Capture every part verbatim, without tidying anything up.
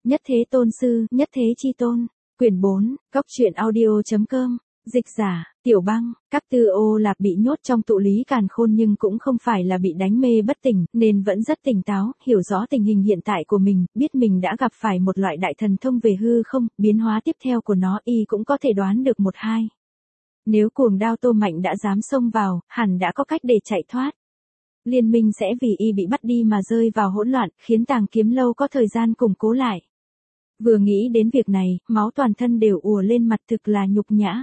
Nhất thế tôn sư, nhất thế chi tôn. Quyển bốn, Cốc truyện audio chấm com. Dịch giả, Tiểu Băng. Các Tư Ô Lạp bị nhốt trong tụ lý càn khôn nhưng cũng không phải là bị đánh mê bất tỉnh, nên vẫn rất tỉnh táo, hiểu rõ tình hình hiện tại của mình, biết mình đã gặp phải một loại đại thần thông về hư không, biến hóa tiếp theo của nó y cũng có thể đoán được một hai. Nếu cuồng đao Tô Mạnh đã dám xông vào, hẳn đã có cách để chạy thoát. Liên minh sẽ vì y bị bắt đi mà rơi vào hỗn loạn, khiến Tàng Kiếm Lâu có thời gian củng cố lại. Vừa nghĩ đến việc này, máu toàn thân đều ùa lên mặt, thực là nhục nhã.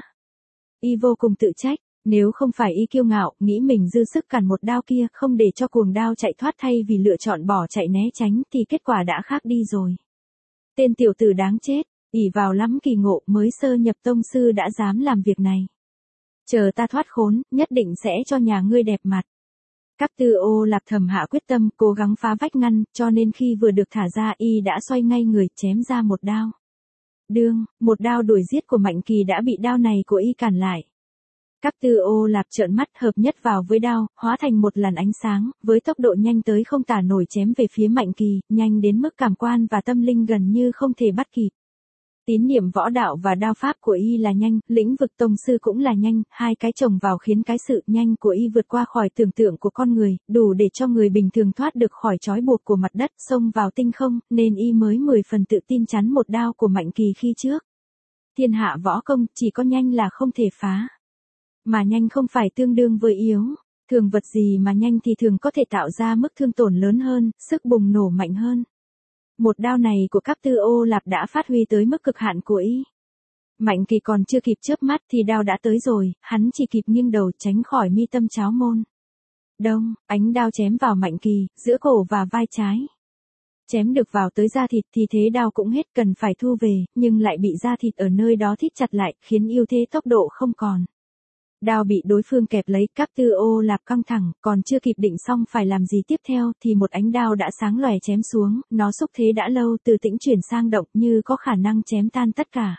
Y vô cùng tự trách, nếu không phải y kiêu ngạo, nghĩ mình dư sức cản một đao kia, không để cho cuồng đao chạy thoát thay vì lựa chọn bỏ chạy né tránh thì kết quả đã khác đi rồi. Tên tiểu tử đáng chết, ỷ vào lắm kỳ ngộ mới sơ nhập tông sư đã dám làm việc này. Chờ ta thoát khốn, nhất định sẽ cho nhà ngươi đẹp mặt. Các Tư Ô Lạp thầm hạ quyết tâm, cố gắng phá vách ngăn, cho nên khi vừa được thả ra y đã xoay ngay người, chém ra một đao. Đương, một đao đuổi giết của Mạnh Kỳ đã bị đao này của y cản lại. Các Tư Ô Lạp trợn mắt hợp nhất vào với đao, hóa thành một làn ánh sáng, với tốc độ nhanh tới không tả nổi chém về phía Mạnh Kỳ, nhanh đến mức cảm quan và tâm linh gần như không thể bắt kịp. Tín niệm võ đạo và đao pháp của y là nhanh, lĩnh vực tông sư cũng là nhanh, hai cái chồng vào khiến cái sự nhanh của y vượt qua khỏi tưởng tượng của con người, đủ để cho người bình thường thoát được khỏi trói buộc của mặt đất, xông vào tinh không, nên y mới mười phần tự tin chắn một đao của Mạnh Kỳ khi trước. Thiên hạ võ công, chỉ có nhanh là không thể phá. Mà nhanh không phải tương đương với yếu, thường vật gì mà nhanh thì thường có thể tạo ra mức thương tổn lớn hơn, sức bùng nổ mạnh hơn. Một đao này của các Tư Ô Lạp đã phát huy tới mức cực hạn của y. Mạnh Kỳ còn chưa kịp chớp mắt thì đao đã tới rồi, hắn chỉ kịp nghiêng đầu tránh khỏi mi tâm cháo môn. Đông, ánh đao chém vào Mạnh Kỳ, giữa cổ và vai trái. Chém được vào tới da thịt thì thế đao cũng hết, cần phải thu về, nhưng lại bị da thịt ở nơi đó thít chặt lại, khiến ưu thế tốc độ không còn. Đao bị đối phương kẹp lấy, các Tư Ô Lạp căng thẳng, còn chưa kịp định xong phải làm gì tiếp theo thì một ánh đao đã sáng lòe chém xuống, nó xúc thế đã lâu, từ tĩnh chuyển sang động như có khả năng chém tan tất cả.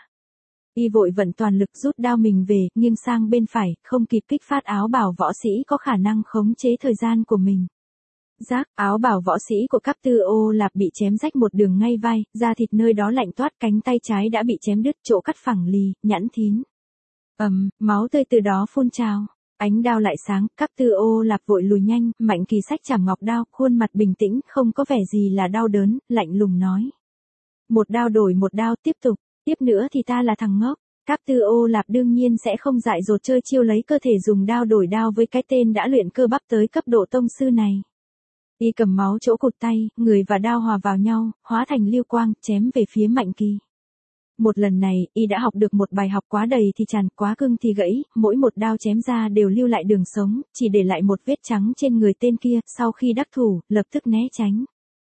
Y vội vận toàn lực rút đao mình về, nghiêng sang bên phải, không kịp kích phát áo bào võ sĩ có khả năng khống chế thời gian của mình. Rác, áo bào võ sĩ của các Tư Ô Lạp bị chém rách một đường ngay vai, da thịt nơi đó lạnh toát, cánh tay trái đã bị chém đứt, chỗ cắt phẳng lì, nhẵn thín. Ầm, um, máu tươi từ đó phun trào. Ánh đao lại sáng, các Tư Ô Lạp vội lùi nhanh, Mạnh Kỳ xách chảm ngọc đao, khuôn mặt bình tĩnh, không có vẻ gì là đau đớn, lạnh lùng nói. Một đao đổi một đao, tiếp tục, tiếp nữa thì ta là thằng ngốc. Các Tư Ô Lạp đương nhiên sẽ không dại dột chơi chiêu lấy cơ thể dùng đao đổi đao với cái tên đã luyện cơ bắp tới cấp độ tông sư này. Y cầm máu chỗ cụt tay, người và đao hòa vào nhau, hóa thành lưu quang, chém về phía Mạnh Kỳ. Một lần này, y đã học được một bài học quá đầy thì tràn, quá cưng thì gãy, mỗi một đao chém ra đều lưu lại đường sống, chỉ để lại một vết trắng trên người tên kia, sau khi đắc thủ, lập tức né tránh.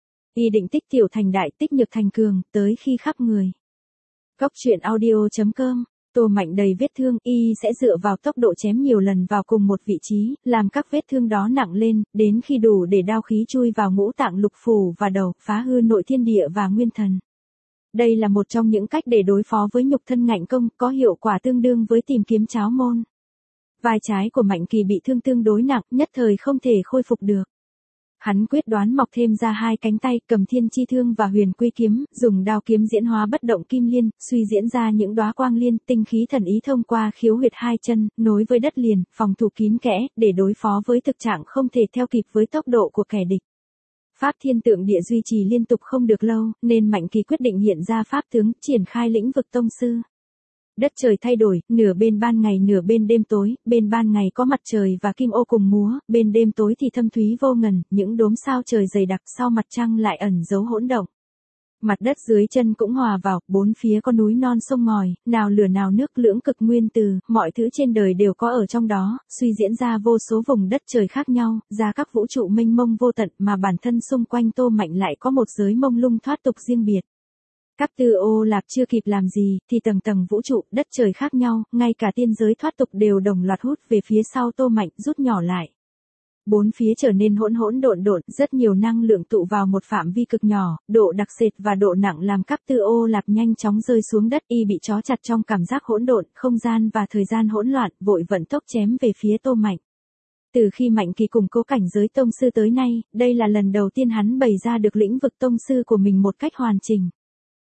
Y định tích tiểu thành đại, tích nhược thành cường, tới khi khắp người. Cốc truyện audio chấm com. Tô Mạnh đầy vết thương, y sẽ dựa vào tốc độ chém nhiều lần vào cùng một vị trí, làm các vết thương đó nặng lên, đến khi đủ để đao khí chui vào ngũ tạng lục phủ và đầu, phá hư nội thiên địa và nguyên thần. Đây là một trong những cách để đối phó với nhục thân ngạnh công, có hiệu quả tương đương với tìm kiếm cháo môn. Vai trái của Mạnh Kỳ bị thương tương đối nặng, nhất thời không thể khôi phục được. Hắn quyết đoán mọc thêm ra hai cánh tay, cầm thiên chi thương và huyền quy kiếm, dùng đao kiếm diễn hóa bất động kim liên, suy diễn ra những đóa quang liên, tinh khí thần ý thông qua khiếu huyệt hai chân, nối với đất liền, phòng thủ kín kẽ, để đối phó với thực trạng không thể theo kịp với tốc độ của kẻ địch. Pháp thiên tượng địa duy trì liên tục không được lâu, nên Mạnh Kỳ quyết định hiện ra pháp tướng, triển khai lĩnh vực tông sư. Đất trời thay đổi, nửa bên ban ngày nửa bên đêm tối, bên ban ngày có mặt trời và kim ô cùng múa, bên đêm tối thì thâm thúy vô ngần, những đốm sao trời dày đặc, sau mặt trăng lại ẩn dấu hỗn động. Mặt đất dưới chân cũng hòa vào, bốn phía có núi non sông ngòi, nào lửa nào nước, lưỡng cực nguyên từ, mọi thứ trên đời đều có ở trong đó, suy diễn ra vô số vùng đất trời khác nhau, ra các vũ trụ mênh mông vô tận, mà bản thân xung quanh Tô Mạnh lại có một giới mông lung thoát tục riêng biệt. Các Tư Ô Lạp chưa kịp làm gì, thì tầng tầng vũ trụ, đất trời khác nhau, ngay cả tiên giới thoát tục đều đồng loạt hút về phía sau Tô Mạnh, rút nhỏ lại. Bốn phía trở nên hỗn hỗn độn độn, rất nhiều năng lượng tụ vào một phạm vi cực nhỏ, độ đặc sệt và độ nặng làm các Tư Ô Lạp nhanh chóng rơi xuống đất, y bị trói chặt trong cảm giác hỗn độn, không gian và thời gian hỗn loạn, vội vận tốc chém về phía Tô Mạnh. Từ khi Mạnh Kỳ củng cố cảnh giới tông sư tới nay, đây là lần đầu tiên hắn bày ra được lĩnh vực tông sư của mình một cách hoàn chỉnh.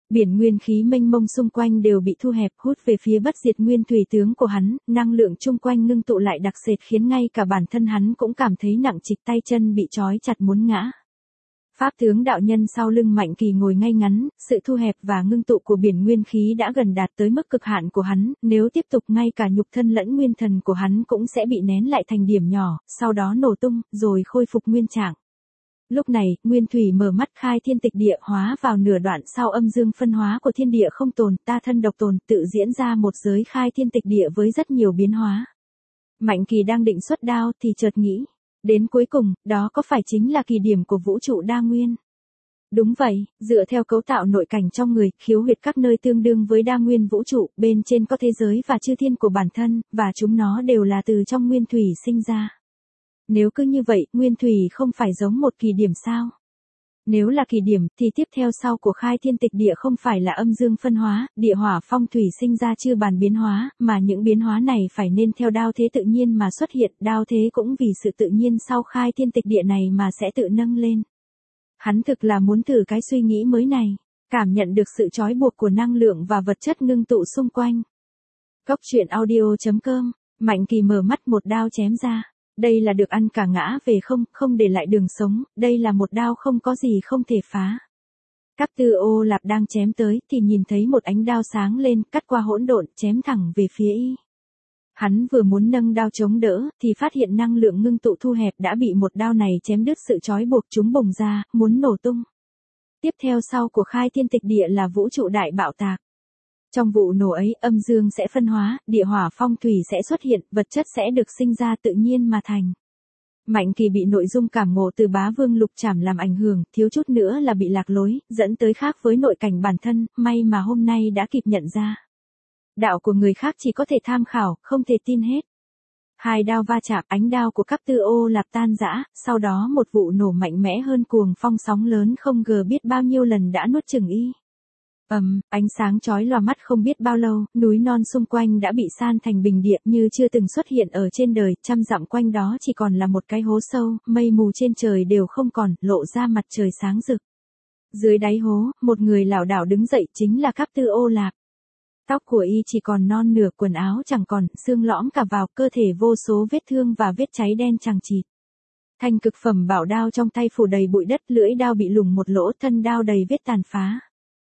Biển nguyên khí mênh mông xung quanh đều bị thu hẹp hút về phía bất diệt nguyên thủy tướng của hắn, năng lượng chung quanh ngưng tụ lại đặc sệt khiến ngay cả bản thân hắn cũng cảm thấy nặng trịch, tay chân bị trói chặt muốn ngã. Pháp tướng đạo nhân sau lưng Mạnh Kỳ ngồi ngay ngắn, sự thu hẹp và ngưng tụ của biển nguyên khí đã gần đạt tới mức cực hạn của hắn, nếu tiếp tục ngay cả nhục thân lẫn nguyên thần của hắn cũng sẽ bị nén lại thành điểm nhỏ, sau đó nổ tung, rồi khôi phục nguyên trạng. Lúc này, Nguyên Thủy mở mắt khai thiên tịch địa hóa vào nửa đoạn sau âm dương phân hóa của thiên địa không tồn, ta thân độc tồn, tự diễn ra một giới khai thiên tịch địa với rất nhiều biến hóa. Mạnh Kỳ đang định xuất đao thì chợt nghĩ, đến cuối cùng, đó có phải chính là kỳ điểm của vũ trụ đa nguyên? Đúng vậy, dựa theo cấu tạo nội cảnh trong người, khiếu huyệt các nơi tương đương với đa nguyên vũ trụ, bên trên có thế giới và chư thiên của bản thân, và chúng nó đều là từ trong Nguyên Thủy sinh ra. Nếu cứ như vậy, Nguyên Thủy không phải giống một kỳ điểm sao? Nếu là kỳ điểm, thì tiếp theo sau của khai thiên tịch địa không phải là âm dương phân hóa, địa hỏa phong thủy sinh ra chưa bàn biến hóa, mà những biến hóa này phải nên theo đao thế tự nhiên mà xuất hiện, đao thế cũng vì sự tự nhiên sau khai thiên tịch địa này mà sẽ tự nâng lên. Hắn thực là muốn thử cái suy nghĩ mới này, cảm nhận được sự trói buộc của năng lượng và vật chất ngưng tụ xung quanh. Cốc truyện audio chấm com, Mạnh Kỳ mở mắt một đao chém ra. Đây là được ăn cả ngã về không, không để lại đường sống, đây là một đao không có gì không thể phá. Các Tư Ô Lạp đang chém tới thì nhìn thấy một ánh đao sáng lên, cắt qua hỗn độn, chém thẳng về phía y. Hắn vừa muốn nâng đao chống đỡ, thì phát hiện năng lượng ngưng tụ thu hẹp đã bị một đao này chém đứt sự trói buộc, chúng bùng ra, muốn nổ tung. Tiếp theo sau của khai thiên tịch địa là vũ trụ đại bạo tạc. Trong vụ nổ ấy, âm dương sẽ phân hóa, địa hỏa phong thủy sẽ xuất hiện, vật chất sẽ được sinh ra tự nhiên mà thành. Mạnh Kỳ bị nội dung cảm ngộ từ Bá Vương Lục Trảm làm ảnh hưởng, thiếu chút nữa là bị lạc lối, dẫn tới khác với nội cảnh bản thân, may mà hôm nay đã kịp nhận ra. Đạo của người khác chỉ có thể tham khảo, không thể tin hết. Hai đao va chạm, ánh đao của các Tư Ô Lạp tan rã, sau đó một vụ nổ mạnh mẽ hơn cuồng phong sóng lớn không ngờ biết bao nhiêu lần đã nuốt chửng y. Ầm, um, ánh sáng chói lòa mắt không biết bao lâu, núi non xung quanh đã bị san thành bình địa như chưa từng xuất hiện ở trên đời, trăm dặm quanh đó chỉ còn là một cái hố sâu, mây mù trên trời đều không còn, lộ ra mặt trời sáng rực. Dưới đáy hố, một người lảo đảo đứng dậy chính là Các Tư Ô Lạp. Tóc của y chỉ còn non nửa, quần áo chẳng còn, xương lõm cả vào, cơ thể vô số vết thương và vết cháy đen chằng chịt. Thanh cực phẩm bảo đao trong tay phủ đầy bụi đất, lưỡi đao bị lủng một lỗ, thân đao đầy vết tàn phá.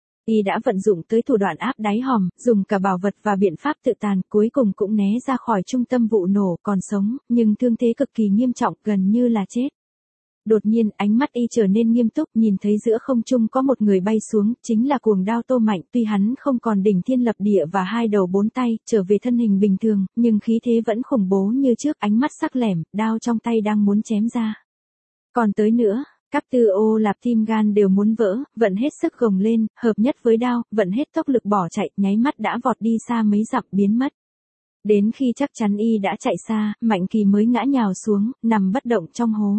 Y đã vận dụng tới thủ đoạn áp đáy hòm, dùng cả bảo vật và biện pháp tự tàn, cuối cùng cũng né ra khỏi trung tâm vụ nổ, còn sống, nhưng thương thế cực kỳ nghiêm trọng, gần như là chết. Đột nhiên, ánh mắt y trở nên nghiêm túc, nhìn thấy giữa không trung có một người bay xuống, chính là Cuồng Đao Tô Mạnh, tuy hắn không còn đỉnh thiên lập địa và hai đầu bốn tay, trở về thân hình bình thường, nhưng khí thế vẫn khủng bố như trước, ánh mắt sắc lẻm, đao trong tay đang muốn chém ra. Còn tới nữa. Các Tư Ô Lạp tim gan đều muốn vỡ, vận hết sức gồng lên, hợp nhất với đao, vận hết tốc lực bỏ chạy, nháy mắt đã vọt đi xa mấy dặm biến mất. Đến khi chắc chắn y đã chạy xa, Mạnh Kỳ mới ngã nhào xuống, nằm bất động trong hố.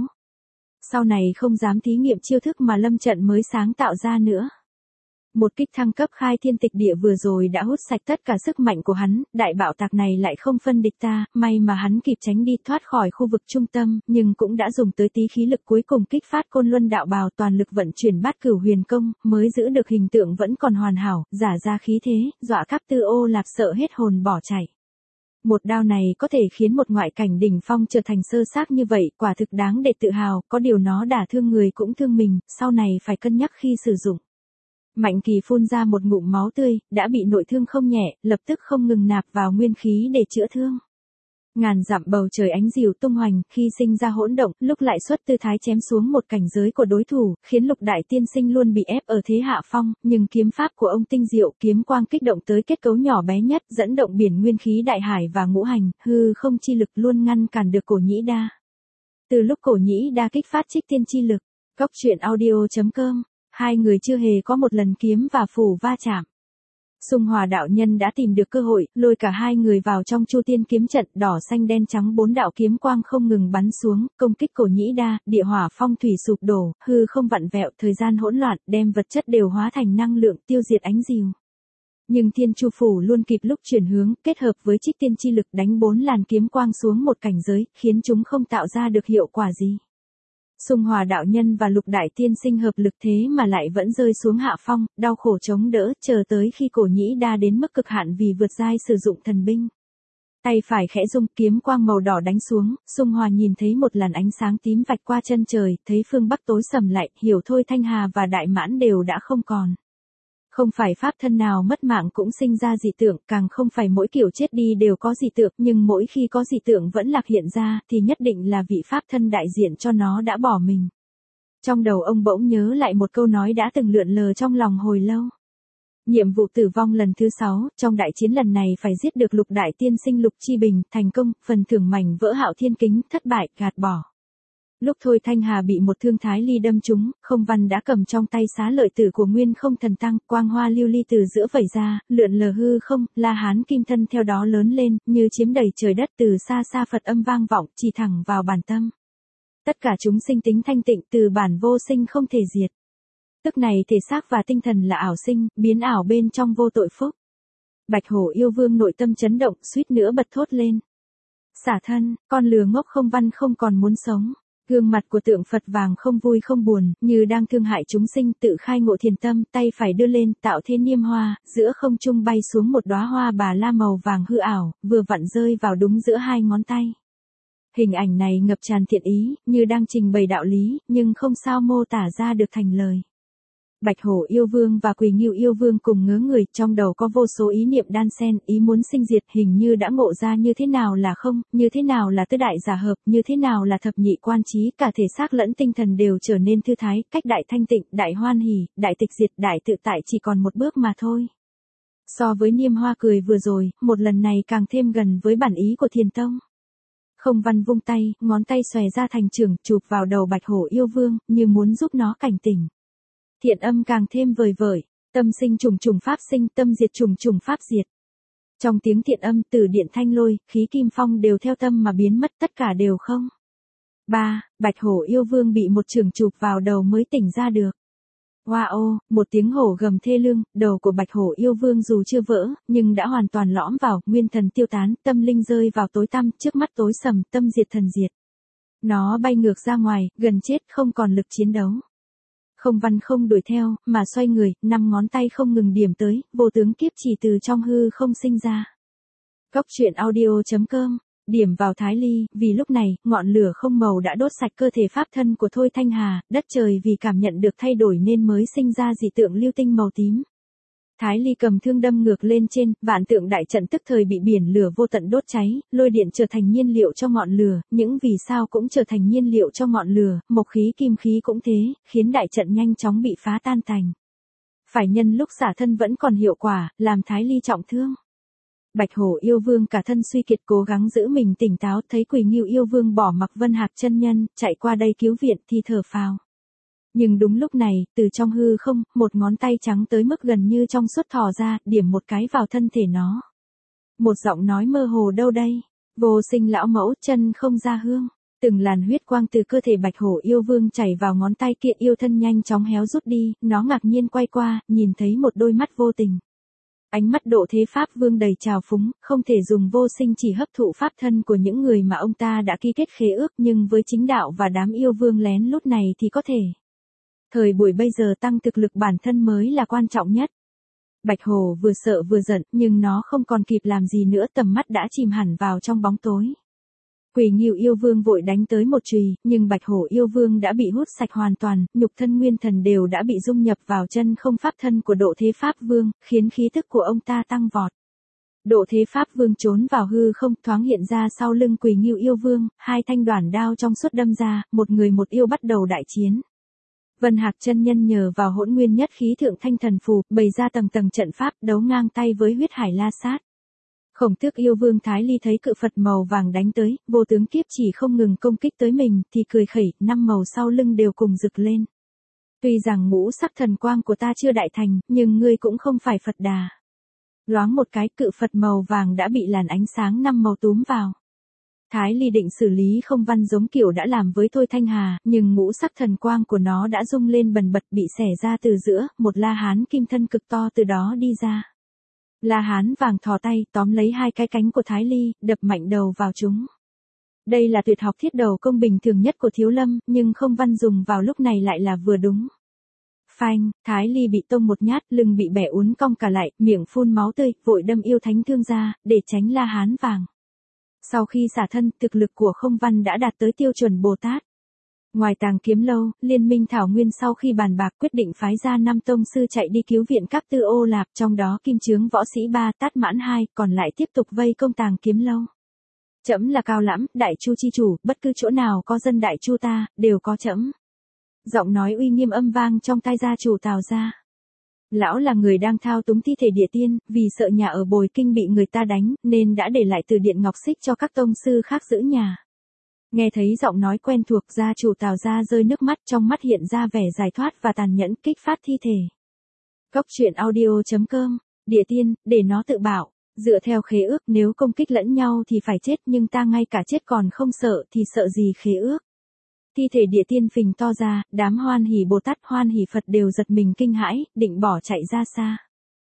Sau này không dám thí nghiệm chiêu thức mà Lâm Trận mới sáng tạo ra nữa. Một kích thăng cấp khai thiên tịch địa vừa rồi đã hút sạch tất cả sức mạnh của hắn, đại bạo tạc này lại không phân địch ta, may mà hắn kịp tránh đi thoát khỏi khu vực trung tâm, nhưng cũng đã dùng tới tí khí lực cuối cùng kích phát Côn Luân Đạo Bào, toàn lực vận chuyển Bát Cửu Huyền Công, mới giữ được hình tượng vẫn còn hoàn hảo, giả ra khí thế, dọa Các Tư Ô Lạp sợ hết hồn bỏ chạy. Một đao này có thể khiến một ngoại cảnh đỉnh phong trở thành sơ xác như vậy, quả thực đáng để tự hào, có điều nó đả thương người cũng thương mình, sau này phải cân nhắc khi sử dụng. Mạnh Kỳ phun ra một ngụm máu tươi, đã bị nội thương không nhẹ, lập tức không ngừng nạp vào nguyên khí để chữa thương. Ngàn dặm bầu trời ánh diều tung hoành, khi sinh ra hỗn động, lúc lại xuất tư thái chém xuống một cảnh giới của đối thủ, khiến Lục Đại Tiên Sinh luôn bị ép ở thế hạ phong, nhưng kiếm pháp của ông tinh diệu, kiếm quang kích động tới kết cấu nhỏ bé nhất, dẫn động biển nguyên khí đại hải và ngũ hành, hư không chi lực luôn ngăn cản được Cổ Nhĩ Đa. Từ lúc Cổ Nhĩ Đa kích phát Trích Tiên chi lực, cốc truyện audio chấm com, hai người chưa hề có một lần kiếm và phù va chạm. Xung Hòa đạo nhân đã tìm được cơ hội, lôi cả hai người vào trong Chu Tiên kiếm trận, đỏ xanh đen trắng bốn đạo kiếm quang không ngừng bắn xuống, công kích Cổ Nhĩ Đa, địa hỏa phong thủy sụp đổ, hư không vặn vẹo, thời gian hỗn loạn, đem vật chất đều hóa thành năng lượng, tiêu diệt ánh diều. Nhưng Thiên Chu phủ luôn kịp lúc chuyển hướng, kết hợp với Trích Tiên chi lực đánh bốn làn kiếm quang xuống một cảnh giới, khiến chúng không tạo ra được hiệu quả gì. Xung Hòa đạo nhân và Lục đại tiên sinh hợp lực thế mà lại vẫn rơi xuống hạ phong, đau khổ chống đỡ, chờ tới khi Cổ Nhĩ Đa đến mức cực hạn vì vượt giai sử dụng thần binh. Tay phải khẽ rung, kiếm quang màu đỏ đánh xuống, Xung Hòa nhìn thấy một làn ánh sáng tím vạch qua chân trời, thấy phương bắc tối sầm lại, hiểu thôi Thanh Hà và Đại Mãn đều đã không còn. Không phải pháp thân nào mất mạng cũng sinh ra dị tượng, càng không phải mỗi kiểu chết đi đều có dị tượng, nhưng mỗi khi có dị tượng vẫn lạc hiện ra, thì nhất định là vị pháp thân đại diện cho nó đã bỏ mình. Trong đầu ông bỗng nhớ lại một câu nói đã từng lượn lờ trong lòng hồi lâu. Nhiệm vụ tử vong lần thứ sáu, trong đại chiến lần này phải giết được Lục đại tiên sinh Lục Chi Bình, thành công, phần thưởng mảnh vỡ Hạo Thiên Kính, thất bại, gạt bỏ. Lúc thôi Thanh Hà bị một thương Thái Ly đâm trúng, Không Văn đã cầm trong tay xá lợi tử của Nguyên Không Thần Tăng, quang hoa lưu ly từ giữa vẩy ra, lượn lờ hư không, La Hán kim thân theo đó lớn lên, như chiếm đầy trời đất, từ xa xa Phật âm vang vọng, chỉ thẳng vào bản tâm. Tất cả chúng sinh tính thanh tịnh, từ bản vô sinh không thể diệt. Tức này thể xác và tinh thần là ảo sinh, biến ảo bên trong vô tội phúc. Bạch Hổ yêu vương nội tâm chấn động, suýt nữa bật thốt lên. Xả thân, con lừa ngốc Không Văn không còn muốn sống. Gương mặt của tượng Phật vàng không vui không buồn, như đang thương hại chúng sinh, tự khai ngộ thiền tâm, tay phải đưa lên, tạo thế niêm hoa, giữa không trung bay xuống một đóa hoa bà la màu vàng hư ảo, vừa vặn rơi vào đúng giữa hai ngón tay. Hình ảnh này ngập tràn thiện ý, như đang trình bày đạo lý, nhưng không sao mô tả ra được thành lời. Bạch Hổ yêu vương và Quỳ Ngưu yêu vương cùng ngớ người, trong đầu có vô số ý niệm đan xen, ý muốn sinh diệt, hình như đã ngộ ra như thế nào là không, như thế nào là tứ đại giả hợp, như thế nào là thập nhị quan trí, cả thể xác lẫn tinh thần đều trở nên thư thái, cách đại thanh tịnh, đại hoan hỉ, đại tịch diệt, đại tự tại chỉ còn một bước mà thôi. So với niêm hoa cười vừa rồi, một lần này càng thêm gần với bản ý của Thiền Tông. Không Văn vung tay, ngón tay xòe ra thành trường, chụp vào đầu Bạch Hổ yêu vương, như muốn giúp nó cảnh tỉnh. Thiện âm càng thêm vời vợi, tâm sinh trùng trùng pháp sinh, tâm diệt trùng trùng pháp diệt. Trong tiếng thiện âm, từ điện thanh lôi, khí kim phong đều theo tâm mà biến mất, tất cả đều không. ba. Bạch Hổ yêu vương bị một chưởng chụp vào đầu mới tỉnh ra được. Wow, một tiếng hổ gầm thê lương, đầu của Bạch Hổ yêu vương dù chưa vỡ, nhưng đã hoàn toàn lõm vào, nguyên thần tiêu tán, tâm linh rơi vào tối tăm, trước mắt tối sầm, tâm diệt thần diệt. Nó bay ngược ra ngoài, gần chết, không còn lực chiến đấu. Không Văn không đuổi theo, mà xoay người, năm ngón tay không ngừng điểm tới, vô tướng kiếp chỉ từ trong hư không sinh ra. Góc truyện audio chấm com, điểm vào Thái Ly, vì lúc này, ngọn lửa không màu đã đốt sạch cơ thể pháp thân của Thôi Thanh Hà, đất trời vì cảm nhận được thay đổi nên mới sinh ra dị tượng lưu tinh màu tím. Thái Ly cầm thương đâm ngược lên trên, vạn tượng đại trận tức thời bị biển lửa vô tận đốt cháy, lôi điện trở thành nhiên liệu cho ngọn lửa, những vì sao cũng trở thành nhiên liệu cho ngọn lửa, mộc khí kim khí cũng thế, khiến đại trận nhanh chóng bị phá tan tành. Phải nhân lúc xả thân vẫn còn hiệu quả, làm Thái Ly trọng thương. Bạch Hổ yêu vương cả thân suy kiệt cố gắng giữ mình tỉnh táo, thấy Quỳ Ngưu yêu vương bỏ mặc Vân Hạc chân nhân, chạy qua đây cứu viện thì thở phào. Nhưng đúng lúc này, từ trong hư không, một ngón tay trắng tới mức gần như trong suốt thò ra, điểm một cái vào thân thể nó. Một giọng nói mơ hồ đâu đây? Vô sinh lão mẫu, chân không ra hương. Từng làn huyết quang từ cơ thể Bạch Hổ yêu vương chảy vào ngón tay kia, yêu thân nhanh chóng héo rút đi, nó ngạc nhiên quay qua, nhìn thấy một đôi mắt vô tình. Ánh mắt Độ Thế Pháp Vương đầy trào phúng, không thể dùng vô sinh chỉ hấp thụ pháp thân của những người mà ông ta đã ký kết khế ước, nhưng với chính đạo và đám yêu vương lén lút này thì có thể. Thời buổi bây giờ tăng thực lực bản thân mới là quan trọng nhất. Bạch Hổ vừa sợ vừa giận, nhưng nó không còn kịp làm gì nữa, tầm mắt đã chìm hẳn vào trong bóng tối. Quỳ Ngưu yêu vương vội đánh tới một chùy, nhưng Bạch Hổ yêu vương đã bị hút sạch hoàn toàn, nhục thân nguyên thần đều đã bị dung nhập vào chân không pháp thân của Độ Thế Pháp Vương, khiến khí tức của ông ta tăng vọt. Độ Thế Pháp Vương trốn vào hư không, thoáng hiện ra sau lưng Quỳ Ngưu yêu vương, hai thanh đoản đao trong suốt đâm ra, một người một yêu bắt đầu đại chiến. Vân Hạc chân nhân nhờ vào hỗn nguyên nhất khí thượng thanh thần phù, bày ra tầng tầng trận pháp, đấu ngang tay với huyết hải la sát. Khổng Tước yêu vương Thái Ly thấy cự Phật màu vàng đánh tới, vô tướng kiếp chỉ không ngừng công kích tới mình, thì cười khẩy, năm màu sau lưng đều cùng rực lên. Tuy rằng ngũ sắc thần quang của ta chưa đại thành, nhưng ngươi cũng không phải Phật Đà. Loáng một cái, cự Phật màu vàng đã bị làn ánh sáng năm màu túm vào. Thái Ly định xử lý Không Văn giống kiểu đã làm với Thôi Thanh Hà, nhưng ngũ sắc thần quang của nó đã rung lên bần bật, bị xẻ ra từ giữa, một La Hán kim thân cực to từ đó đi ra. La Hán vàng thò tay, tóm lấy hai cái cánh của Thái Ly, đập mạnh đầu vào chúng. Đây là tuyệt học thiết đầu công bình thường nhất của Thiếu Lâm, nhưng không văn dùng vào lúc này lại là vừa đúng. Phanh, Thái Ly bị tông một nhát, lưng bị bẻ uốn cong cả lại, miệng phun máu tươi, vội đâm yêu thánh thương ra, để tránh La Hán vàng. Sau khi xả thân, thực lực của Không Văn đã đạt tới tiêu chuẩn Bồ Tát. Ngoài Tàng Kiếm Lâu, Liên minh Thảo Nguyên sau khi bàn bạc quyết định phái ra năm tông sư chạy đi cứu viện các tư ô lạp, trong đó Kim Chướng võ sĩ ba, Tát Mãn hai, còn lại tiếp tục vây công Tàng Kiếm Lâu. Trẫm là Cao Lãm, Đại Chu chi chủ, bất cứ chỗ nào có dân Đại Chu ta, đều có trẫm. Giọng nói uy nghiêm âm vang trong tai gia chủ Tào gia. Lão là người đang thao túng thi thể địa tiên, vì sợ nhà ở Bồi Kinh bị người ta đánh, nên đã để lại từ điện ngọc xích cho các tông sư khác giữ nhà. Nghe thấy giọng nói quen thuộc, gia chủ Tào gia rơi nước mắt, trong mắt hiện ra vẻ giải thoát và tàn nhẫn kích phát thi thể. Cốc truyện audio chấm com, địa tiên, để nó tự bảo, dựa theo khế ước nếu công kích lẫn nhau thì phải chết, nhưng ta ngay cả chết còn không sợ thì sợ gì khế ước. Thi thể địa tiên phình to ra, đám Hoan Hỷ Bồ Tát Hoan Hỷ Phật đều giật mình kinh hãi, định bỏ chạy ra xa.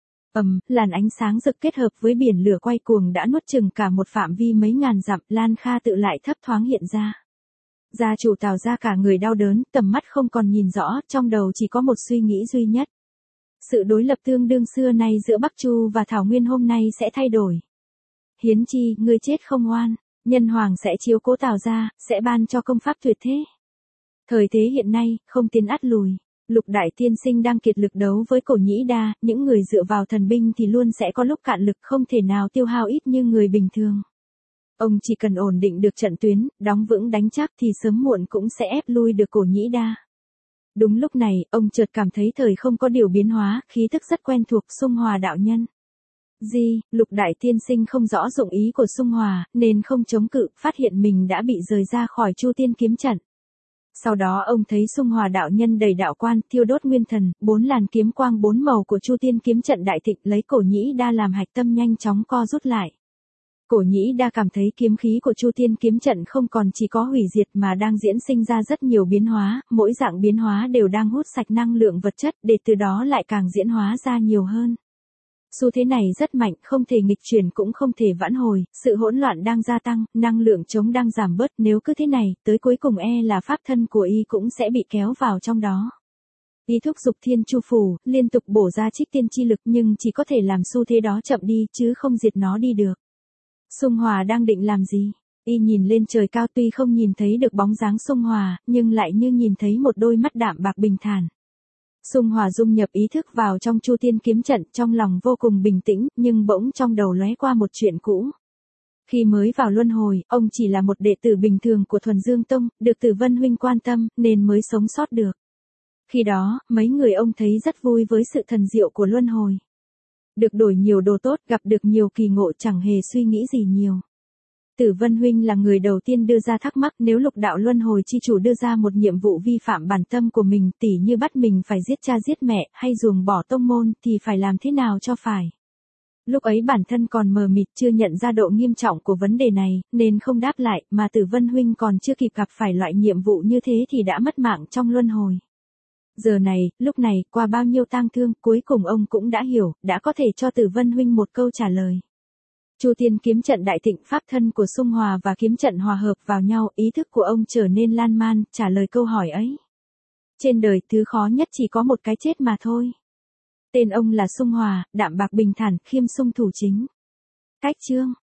Ầm, làn ánh sáng rực kết hợp với biển lửa quay cuồng đã nuốt chừng cả một phạm vi mấy ngàn dặm, Lan Kha tự lại thấp thoáng hiện ra. Gia chủ Tào gia cả người đau đớn, tầm mắt không còn nhìn rõ, trong đầu chỉ có một suy nghĩ duy nhất. Sự đối lập tương đương xưa nay giữa Bắc Chu và Thảo Nguyên hôm nay sẽ thay đổi. Hiến Chi, ngươi chết không oan, Nhân Hoàng sẽ chiếu cố Tào gia, sẽ ban cho công pháp tuyệt thế. Thời thế hiện nay, không tiến ắt lùi. Lục Đại Tiên Sinh đang kiệt lực đấu với Cổ Nhĩ Đa, những người dựa vào thần binh thì luôn sẽ có lúc cạn lực, không thể nào tiêu hao ít như người bình thường. Ông chỉ cần ổn định được trận tuyến, đóng vững đánh chắc thì sớm muộn cũng sẽ ép lui được Cổ Nhĩ Đa. Đúng lúc này, ông chợt cảm thấy thời không có điều biến hóa, khí thức rất quen thuộc, Xung Hòa đạo nhân. Di, Lục Đại Tiên Sinh không rõ dụng ý của Xung Hòa, nên không chống cự, phát hiện mình đã bị rời ra khỏi Chu Tiên kiếm trận. Sau đó ông thấy Xung Hòa đạo nhân đầy đạo quan, thiêu đốt nguyên thần, bốn làn kiếm quang bốn màu của Chu Tiên kiếm trận đại thịnh, lấy Cổ Nhĩ Đa làm hạch tâm nhanh chóng co rút lại. Cổ Nhĩ Đa cảm thấy kiếm khí của Chu Tiên kiếm trận không còn chỉ có hủy diệt mà đang diễn sinh ra rất nhiều biến hóa, mỗi dạng biến hóa đều đang hút sạch năng lượng vật chất, để từ đó lại càng diễn hóa ra nhiều hơn. Xu thế này rất mạnh, không thể nghịch chuyển cũng không thể vãn hồi, sự hỗn loạn đang gia tăng, năng lượng chống đang giảm bớt, nếu cứ thế này, tới cuối cùng e là pháp thân của y cũng sẽ bị kéo vào trong đó. Y thúc dục Thiên Chu Phủ, liên tục bổ ra trích tiên chi lực nhưng chỉ có thể làm xu thế đó chậm đi, chứ không diệt nó đi được. Xung Hòa đang định làm gì? Y nhìn lên trời cao, tuy không nhìn thấy được bóng dáng Xung Hòa, nhưng lại như nhìn thấy một đôi mắt đạm bạc bình thản. Xung Hòa dung nhập ý thức vào trong Chu Tiên kiếm trận, trong lòng vô cùng bình tĩnh, nhưng bỗng trong đầu lóe qua một chuyện cũ. Khi mới vào luân hồi, ông chỉ là một đệ tử bình thường của Thuần Dương Tông, được Tử Vân huynh quan tâm, nên mới sống sót được. Khi đó, mấy người ông thấy rất vui với sự thần diệu của luân hồi. Được đổi nhiều đồ tốt, gặp được nhiều kỳ ngộ, chẳng hề suy nghĩ gì nhiều. Tử Vân huynh là người đầu tiên đưa ra thắc mắc, nếu Lục đạo luân hồi chi chủ đưa ra một nhiệm vụ vi phạm bản tâm của mình, tỉ như bắt mình phải giết cha giết mẹ, hay ruồng bỏ tông môn, thì phải làm thế nào cho phải. Lúc ấy bản thân còn mờ mịt, chưa nhận ra độ nghiêm trọng của vấn đề này, nên không đáp lại, mà Tử Vân huynh còn chưa kịp gặp phải loại nhiệm vụ như thế thì đã mất mạng trong luân hồi. Giờ này, lúc này, qua bao nhiêu tang thương, cuối cùng ông cũng đã hiểu, đã có thể cho Tử Vân huynh một câu trả lời. Chu Tiên kiếm trận đại thịnh, pháp thân của Xung Hòa và kiếm trận hòa hợp vào nhau, ý thức của ông trở nên lan man, trả lời câu hỏi ấy. Trên đời thứ khó nhất chỉ có một cái chết mà thôi. Tên ông là Xung Hòa, đạm bạc bình thản, khiêm sung thủ chính. Cách chương.